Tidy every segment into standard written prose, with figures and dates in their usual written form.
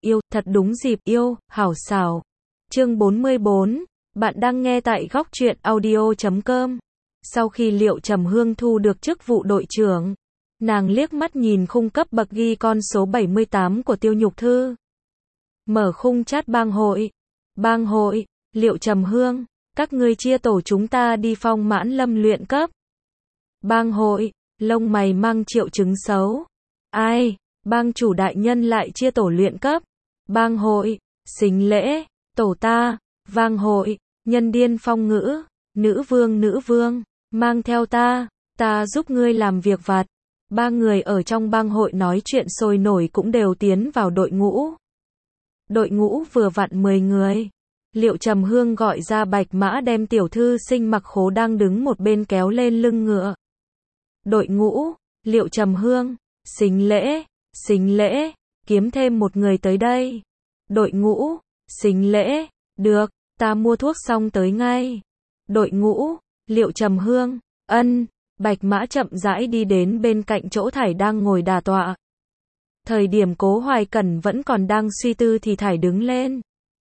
yêu, thật đúng dịp yêu, hảo xảo. Chương 44, bạn đang nghe tại góc truyện audio.com. Sau khi Liệu Trầm Hương thu được chức vụ đội trưởng, nàng liếc mắt nhìn khung cấp bậc ghi con số 78 của Tiêu Nhục Thư. Mở khung chat bang hội. Bang hội, Liệu Trầm Hương, các ngươi chia tổ chúng ta đi Phong Mãn Lâm luyện cấp. Bang hội, lông mày mang triệu chứng xấu. Ai, bang chủ đại nhân lại chia tổ luyện cấp. Bang hội, xính lễ, tổ ta. Vang hội, nhân điên phong ngữ, nữ vương, mang theo ta giúp ngươi làm việc vặt. Ba người ở trong bang hội nói chuyện sôi nổi cũng đều tiến vào đội ngũ. Đội ngũ vừa vặn 10 người. Liệu Trầm Hương gọi ra Bạch Mã đem tiểu thư sinh mặc khố đang đứng một bên kéo lên lưng ngựa. Đội ngũ, Liệu Trầm Hương, xính lễ, kiếm thêm một người tới đây. Đội ngũ, xính lễ, được, ta mua thuốc xong tới ngay. Đội ngũ, Liệu Trầm Hương, ân. Bạch Mã chậm rãi đi đến bên cạnh chỗ Thải đang ngồi đả tọa. Thời điểm Cố Hoài Cẩn vẫn còn đang suy tư thì Thải đứng lên.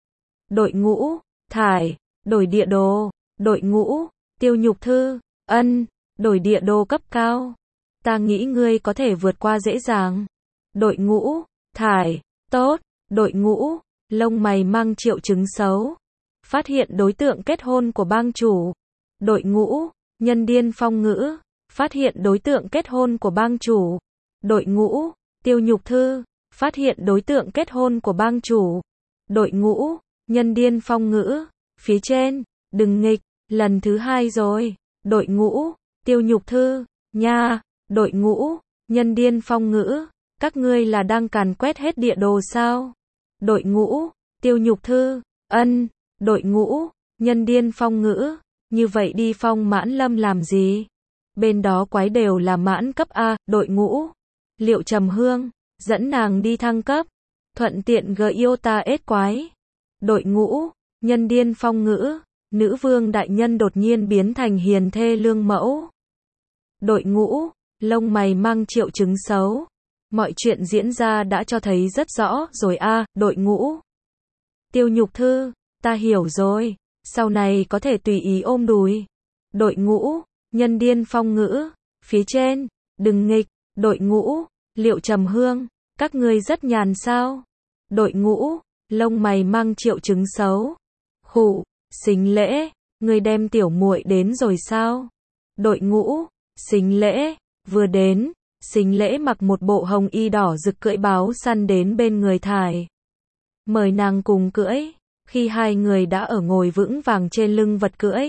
Đội ngũ, Thải, đổi địa đồ. Đội ngũ, Tiêu Nhục Thư, ân, đổi địa đồ cấp cao. Ta nghĩ ngươi có thể vượt qua dễ dàng. Đội ngũ, Thải, tốt. Đội ngũ, lông mày mang triệu chứng xấu. Phát hiện đối tượng kết hôn của bang chủ. Đội ngũ, nhân điên phong ngữ. Phát hiện đối tượng kết hôn của bang chủ. Đội ngũ, Tiêu Nhục Thư. Phát hiện đối tượng kết hôn của bang chủ. Đội ngũ, nhân điên phong ngữ. Phía trên, đừng nghịch, lần thứ 2 rồi. Đội ngũ, Tiêu Nhục Thư, nha. Đội ngũ, nhân điên phong ngữ. Các ngươi là đang càn quét hết địa đồ sao? Đội ngũ, Tiêu Nhục Thư, ân. Đội ngũ, nhân điên phong ngữ. Như vậy đi Phong Mãn Lâm làm gì? Bên đó quái đều là mãn cấp A. Đội ngũ, Liệu Trầm Hương, dẫn nàng đi thăng cấp. Thuận tiện gợi yêu ta ết quái. Đội ngũ, nhân điên phong ngữ. Nữ vương đại nhân đột nhiên biến thành hiền thê lương mẫu. Đội ngũ, lông mày mang triệu chứng xấu. Mọi chuyện diễn ra đã cho thấy rất rõ rồi a. Đội ngũ, Tiêu Nhục Thư, ta hiểu rồi. Sau này có thể tùy ý ôm đùi. Đội ngũ, nhân điên phong ngữ. Phía trên, đừng nghịch. Đội ngũ, Liệu Trầm Hương, các ngươi rất nhàn sao? Đội ngũ, lông mày mang triệu chứng xấu. Khụ, xính lễ, ngươi đem tiểu muội đến rồi sao? Đội ngũ, xính lễ, vừa đến, xính lễ mặc một bộ hồng y đỏ rực cưỡi báo săn đến bên người Thải. Mời nàng cùng cưỡi. Khi hai người đã ở ngồi vững vàng trên lưng vật cưỡi,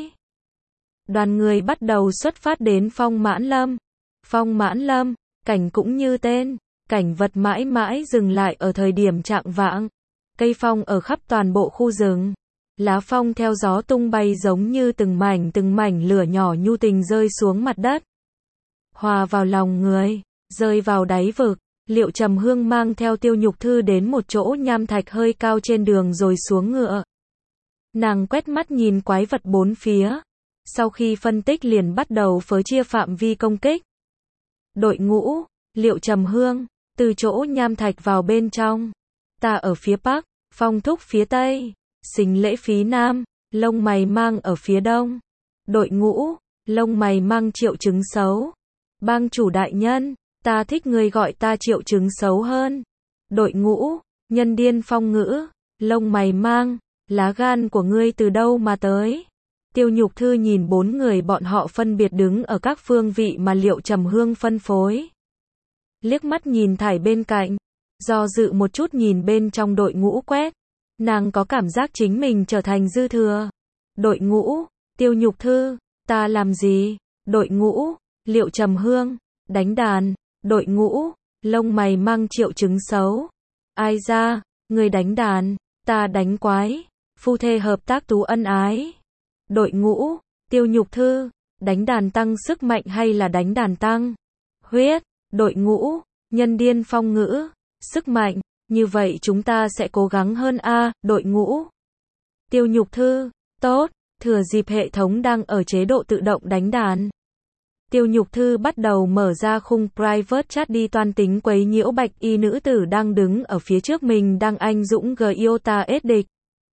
đoàn người bắt đầu xuất phát đến Phong Mãn Lâm. Phong Mãn Lâm, cảnh cũng như tên, cảnh vật mãi mãi dừng lại ở thời điểm chạng vạng. Cây phong ở khắp toàn bộ khu rừng. Lá phong theo gió tung bay giống như từng mảnh lửa nhỏ nhu tình rơi xuống mặt đất. Hòa vào lòng người, rơi vào đáy vực. Liệu Trầm Hương mang theo Tiêu Nhục Thư đến một chỗ nham thạch hơi cao trên đường rồi xuống ngựa. Nàng quét mắt nhìn quái vật bốn phía. Sau khi phân tích liền bắt đầu phớ chia phạm vi công kích. Đội ngũ, Liệu Trầm Hương, từ chỗ nham thạch vào bên trong. Ta ở phía bắc, Phong Thúc phía tây, xính lễ phía nam, lông mày mang ở phía đông. Đội ngũ, lông mày mang triệu chứng xấu. Bang chủ đại nhân, ta thích người gọi ta triệu chứng xấu hơn. Đội ngũ, nhân điên phong ngữ, lông mày mang, lá gan của ngươi từ đâu mà tới? Tiêu Nhục Thư nhìn 4 người bọn họ phân biệt đứng ở các phương vị mà Liệu Trầm Hương phân phối. Liếc mắt nhìn Thải bên cạnh, do dự một chút nhìn bên trong đội ngũ quét. Nàng có cảm giác chính mình trở thành dư thừa. Đội ngũ, Tiêu Nhục Thư, ta làm gì? Đội ngũ, Liệu Trầm Hương, đánh đàn. Đội ngũ, lông mày mang triệu chứng xấu. Ai ra, người đánh đàn, ta đánh quái. Phu thê hợp tác tú ân ái. Đội ngũ, Tiêu Nhục Thư, đánh đàn tăng sức mạnh hay là đánh đàn tăng huyết? Đội ngũ, nhân điên phong ngữ, sức mạnh, như vậy chúng ta sẽ cố gắng hơn a. Đội ngũ, Tiêu Nhục Thư, tốt, thừa dịp hệ thống đang ở chế độ tự động đánh đàn. Tiêu Nhục Thư bắt đầu mở ra khung private chat đi toan tính quấy nhiễu bạch y nữ tử đang đứng ở phía trước mình đang anh dũng Giota ết địch.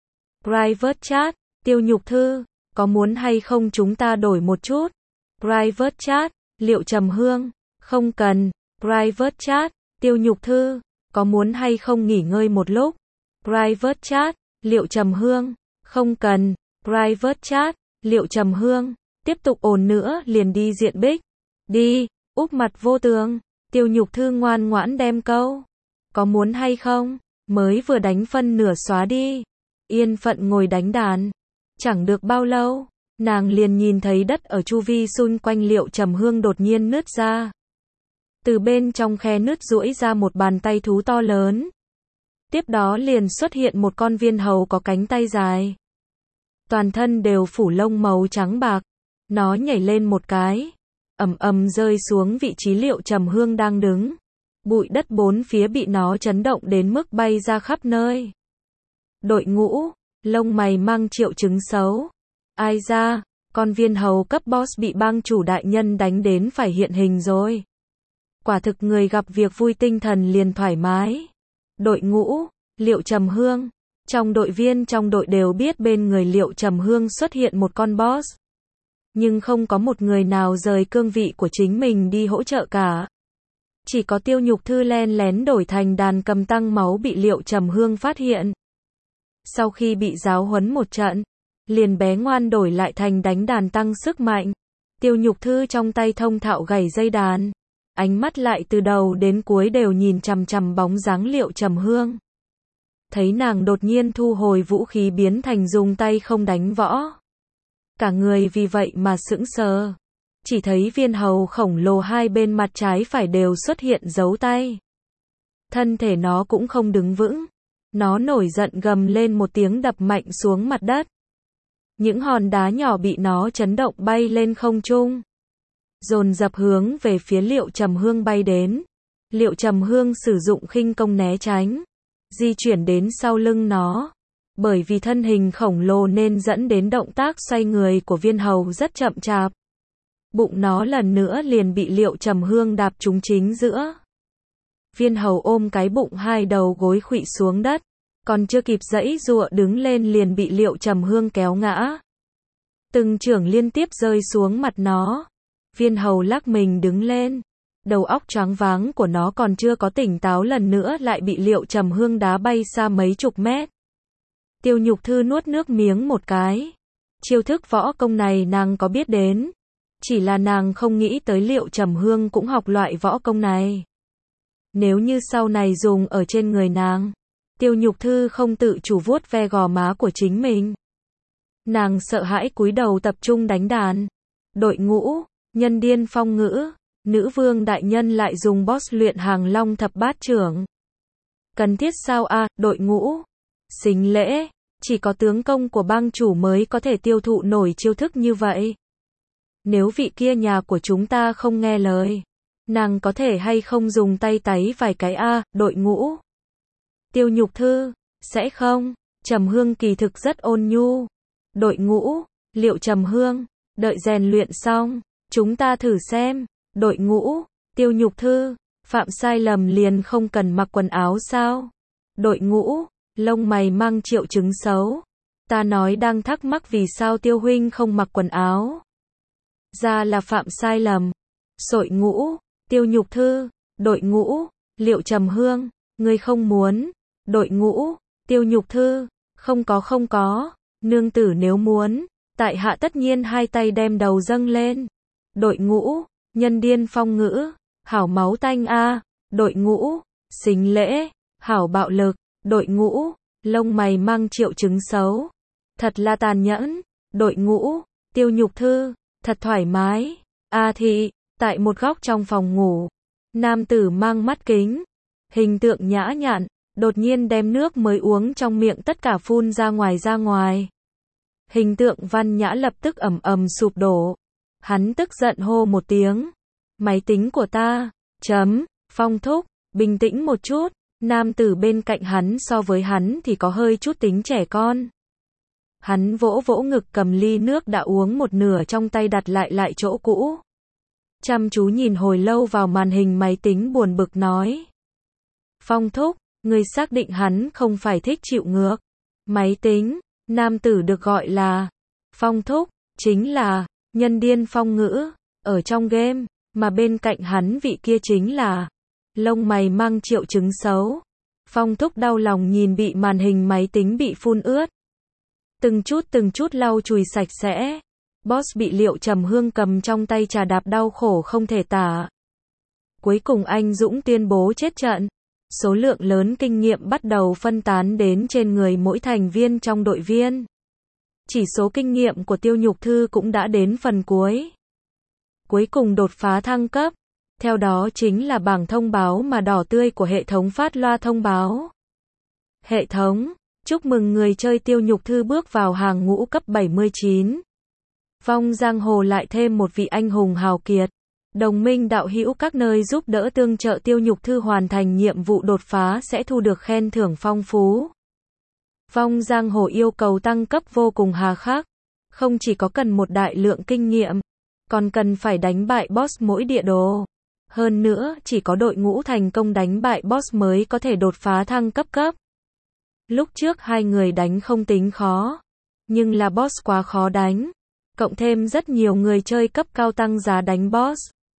Private chat, Tiêu Nhục Thư, có muốn hay không chúng ta đổi một chút? Private chat, Liệu Trầm Hương, không cần. Private chat, Tiêu Nhục Thư, có muốn hay không nghỉ ngơi một lúc? Private chat, Liệu Trầm Hương, không cần. Private chat, Liệu Trầm Hương, tiếp tục ồn nữa liền đi diện bích. Đi, úp mặt vô tường. Tiêu Nhục Thư ngoan ngoãn đem câu. Có muốn hay không? Mới vừa đánh phân nửa xóa đi. Yên phận ngồi đánh đàn. Chẳng được bao lâu, nàng liền nhìn thấy đất ở chu vi xung quanh Liệu Trầm Hương đột nhiên nứt ra. Từ bên trong khe nứt duỗi ra một bàn tay thú to lớn. Tiếp đó liền xuất hiện một con viên hầu có cánh tay dài. Toàn thân đều phủ lông màu trắng bạc. Nó nhảy lên một cái, ầm ầm rơi xuống vị trí Liệu Trầm Hương đang đứng. Bụi đất bốn phía bị nó chấn động đến mức bay ra khắp nơi. Đội ngũ, lông mày mang triệu chứng xấu. Ai ra, con viên hầu cấp boss bị bang chủ đại nhân đánh đến phải hiện hình rồi. Quả thực người gặp việc vui tinh thần liền thoải mái. Đội ngũ, Liệu Trầm Hương. Trong đội viên trong đội đều biết bên người Liệu Trầm Hương xuất hiện một con boss. Nhưng không có một người nào rời cương vị của chính mình đi hỗ trợ cả. Chỉ có Tiêu Nhục Thư len lén đổi thành đàn cầm tăng máu bị Liệu Trầm Hương phát hiện. Sau khi bị giáo huấn một trận, liền bé ngoan đổi lại thành đánh đàn tăng sức mạnh. Tiêu Nhục Thư trong tay thông thạo gảy dây đàn. Ánh mắt lại từ đầu đến cuối đều nhìn chằm chằm bóng dáng Liệu Trầm Hương. Thấy nàng đột nhiên thu hồi vũ khí biến thành dùng tay không đánh võ. Cả người vì vậy mà sững sờ. Chỉ thấy viên hầu khổng lồ hai bên mặt trái phải đều xuất hiện dấu tay. Thân thể nó cũng không đứng vững. Nó nổi giận gầm lên một tiếng đập mạnh xuống mặt đất. Những hòn đá nhỏ bị nó chấn động bay lên không trung. Dồn dập hướng về phía Liệu Trầm Hương bay đến. Liệu Trầm Hương sử dụng khinh công né tránh. Di chuyển đến sau lưng nó. Bởi vì thân hình khổng lồ nên dẫn đến động tác xoay người của viên hầu rất chậm chạp. Bụng nó lần nữa liền bị Liệu Trầm Hương đạp trúng chính giữa. Viên hầu ôm cái bụng hai đầu gối khuỵu xuống đất. Còn chưa kịp giãy giụa đứng lên liền bị Liệu Trầm Hương kéo ngã. Từng chưởng liên tiếp rơi xuống mặt nó. Viên hầu lắc mình đứng lên. Đầu óc choáng váng của nó còn chưa có tỉnh táo lần nữa lại bị Liệu Trầm Hương đá bay xa mấy chục mét. Tiêu Nhục Thư nuốt nước miếng một cái. Chiêu thức võ công này nàng có biết đến. Chỉ là nàng không nghĩ tới Liệu Trầm Hương cũng học loại võ công này. Nếu như sau này dùng ở trên người nàng, Tiêu Nhục Thư không tự chủ vuốt ve gò má của chính mình. Nàng sợ hãi cúi đầu tập trung đánh đàn. Đội ngũ, nhân điên phong ngữ, nữ vương đại nhân lại dùng boss luyện hàng long thập bát trưởng. Cần thiết sao a, đội ngũ. Xính lễ, chỉ có tướng công của bang chủ mới có thể tiêu thụ nổi chiêu thức như vậy. Nếu vị kia nhà của chúng ta không nghe lời, nàng có thể hay không dùng tay táy vài cái a, đội ngũ. Tiêu Nhục Thư, sẽ không. Trầm Hương kỳ thực rất ôn nhu. Đội ngũ, Liệu Trầm Hương, đợi rèn luyện xong, chúng ta thử xem. Đội ngũ, Tiêu Nhục Thư, phạm sai lầm liền không cần mặc quần áo sao? Đội ngũ, lông mày mang triệu chứng xấu. Ta nói đang thắc mắc vì sao Tiêu huynh không mặc quần áo. Ra là phạm sai lầm. Đội ngũ, Tiêu Nhục Thư, đội ngũ, Liệu Trầm Hương, ngươi không muốn. Đội ngũ, Tiêu Nhục Thư, không có, nương tử nếu muốn, tại hạ tất nhiên hai tay đem đầu dâng lên. Đội ngũ, nhân điên phong ngữ, hảo máu tanh a. Đội ngũ, xính lễ, hảo bạo lực. Đội ngũ, lông mày mang triệu chứng xấu. Thật là tàn nhẫn. Đội ngũ, Tiêu Nhục Thư, thật thoải mái. A thị, tại một góc trong phòng ngủ, nam tử mang mắt kính, hình tượng nhã nhặn, đột nhiên đem nước mới uống trong miệng tất cả phun ra ngoài. Hình tượng văn nhã lập tức ầm ầm sụp đổ. Hắn tức giận hô một tiếng. Máy tính của ta. Phong thúc, bình tĩnh một chút. Nam tử bên cạnh hắn so với hắn thì có hơi chút tính trẻ con. Hắn vỗ vỗ ngực cầm ly nước đã uống một nửa trong tay đặt lại chỗ cũ. chăm chú nhìn hồi lâu vào màn hình máy tính buồn bực nói. Phong thúc, người xác định hắn không phải thích chịu ngược. Máy tính, nam tử được gọi là Phong thúc, chính là nhân điên Phong Ngữ, ở trong game, mà bên cạnh hắn vị kia chính là lông mày mang triệu chứng xấu. Phong thúc đau lòng nhìn bị màn hình máy tính bị phun ướt. Từng chút lau chùi sạch sẽ. Boss bị Liệu Trầm Hương cầm trong tay trà đạp đau khổ không thể tả. Cuối cùng anh dũng tuyên bố chết trận. Số lượng lớn kinh nghiệm bắt đầu phân tán đến trên người mỗi thành viên trong đội viên. Chỉ số kinh nghiệm của Tiêu Nhục Thư cũng đã đến phần cuối. Cuối cùng đột phá thăng cấp. Theo đó chính là bảng thông báo mà đỏ tươi của hệ thống phát loa thông báo. Hệ thống, chúc mừng người chơi Tiêu Nhục Thư bước vào hàng ngũ cấp 79. Vong giang hồ lại thêm một vị anh hùng hào kiệt. Đồng minh đạo hữu các nơi giúp đỡ tương trợ Tiêu Nhục Thư hoàn thành nhiệm vụ đột phá sẽ thu được khen thưởng phong phú. Vong giang hồ yêu cầu tăng cấp vô cùng hà khắc. Không chỉ có cần một đại lượng kinh nghiệm, còn cần phải đánh bại boss mỗi địa đồ. Hơn nữa, chỉ có đội ngũ thành công đánh bại boss mới có thể đột phá thăng cấp cấp. Lúc trước hai người đánh không tính khó, nhưng là boss quá khó đánh. Cộng thêm rất nhiều người chơi cấp cao tăng giá đánh boss.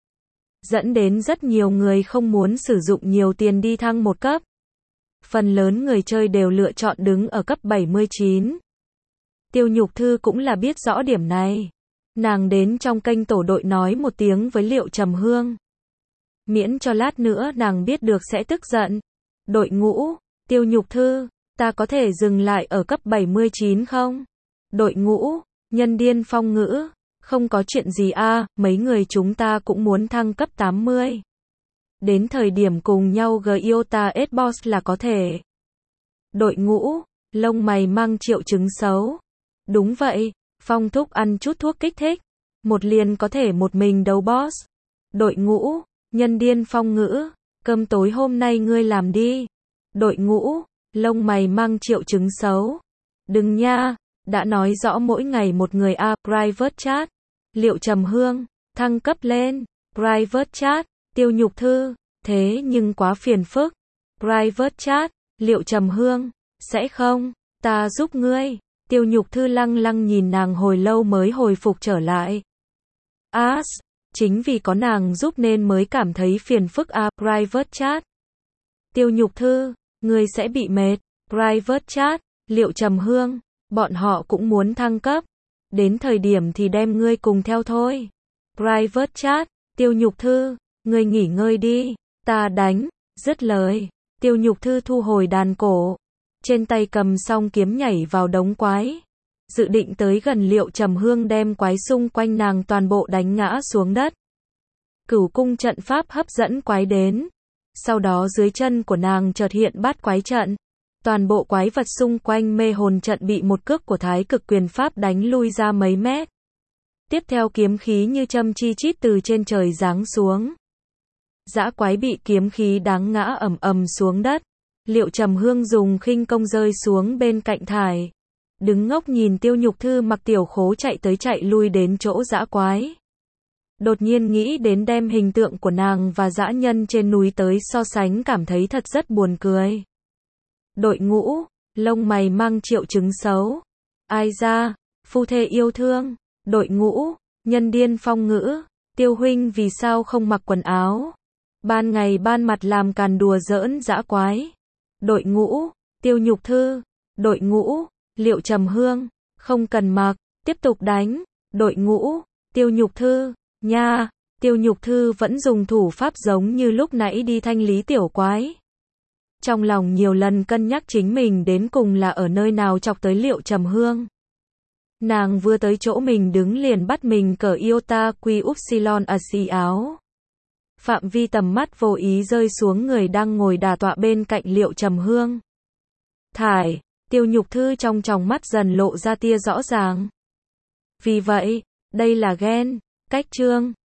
Dẫn đến rất nhiều người không muốn sử dụng nhiều tiền đi thăng một cấp. Phần lớn người chơi đều lựa chọn đứng ở cấp 79. Tiêu Nhục Thư cũng là biết rõ điểm này. Nàng đến trong kênh tổ đội nói một tiếng với Liệu Trầm Hương. Miễn cho lát nữa nàng biết được sẽ tức giận. Đội ngũ, Tiêu Nhục Thư, ta có thể dừng lại ở cấp 79 không? Đội ngũ, nhân điên Phong Ngữ, không có chuyện gì a, mấy người chúng ta cũng muốn thăng cấp 80. Đến thời điểm cùng nhau Giota S-Boss là có thể. Đội ngũ, lông mày mang triệu chứng xấu. Đúng vậy, Phong thúc ăn chút thuốc kích thích. Một liền có thể một mình đấu boss. Đội ngũ, nhân điên Phong Ngữ, cơm tối hôm nay ngươi làm đi. Đội ngũ, lông mày mang triệu chứng xấu. Đừng nha, đã nói rõ mỗi ngày một người private chat. Liệu Trầm Hương, thăng cấp lên. Private chat, Tiêu Nhục Thư, thế nhưng quá phiền phức. Private chat, Liệu Trầm Hương, sẽ không, ta giúp ngươi. Tiêu Nhục Thư lăng lăng nhìn nàng hồi lâu mới hồi phục trở lại. Chính vì có nàng giúp nên mới cảm thấy phiền phức private chat. Tiêu Nhục Thư, ngươi sẽ bị mệt. Private chat, Liệu Trầm Hương, bọn họ cũng muốn thăng cấp. Đến thời điểm thì đem ngươi cùng theo thôi. Private chat, Tiêu Nhục Thư, ngươi nghỉ ngơi đi, ta đánh. Dứt lời, Tiêu Nhục Thư thu hồi đàn cổ. Trên tay cầm song kiếm nhảy vào đống quái. Dự định tới gần Liệu Trầm Hương đem quái xung quanh nàng toàn bộ đánh ngã xuống đất. Cửu cung trận pháp hấp dẫn quái đến. Sau đó dưới chân của nàng chợt hiện bát quái trận. Toàn bộ quái vật xung quanh mê hồn trận bị một cước của Thái Cực Quyền Pháp đánh lui ra mấy mét. Tiếp theo kiếm khí như châm chi chít từ trên trời giáng xuống. Dã quái bị kiếm khí đáng ngã ầm ầm xuống đất. Liệu Trầm Hương dùng khinh công rơi xuống bên cạnh thải. Đứng ngốc nhìn Tiêu Nhục Thư mặc tiểu khố chạy tới chạy lui đến chỗ dã quái. Đột nhiên nghĩ đến đem hình tượng của nàng và dã nhân trên núi tới so sánh cảm thấy thật rất buồn cười. Đội ngũ, lông mày mang triệu chứng xấu. Ai ra, phu thê yêu thương. Đội ngũ, nhân điên Phong Ngữ, Tiêu huynh vì sao không mặc quần áo? Ban ngày ban mặt làm càn đùa giỡn dã quái. Đội ngũ, Tiêu Nhục Thư. Đội ngũ, Liệu Trầm Hương, không cần mặc, tiếp tục đánh. Đội ngũ, Tiêu Nhục Thư, nha. Tiêu Nhục Thư vẫn dùng thủ pháp giống như lúc nãy đi thanh lý tiểu quái. Trong lòng nhiều lần cân nhắc chính mình đến cùng là ở nơi nào chọc tới Liệu Trầm Hương. Nàng vừa tới chỗ mình đứng liền bắt mình cởi Iota Quy Upsilon xì áo. Phạm vi tầm mắt vô ý rơi xuống người đang ngồi đả tọa bên cạnh Liệu Trầm Hương. Thải, Tiêu Nhục Thư trong tròng mắt dần lộ ra tia rõ ràng. Vì vậy, đây là ghen, cách chương.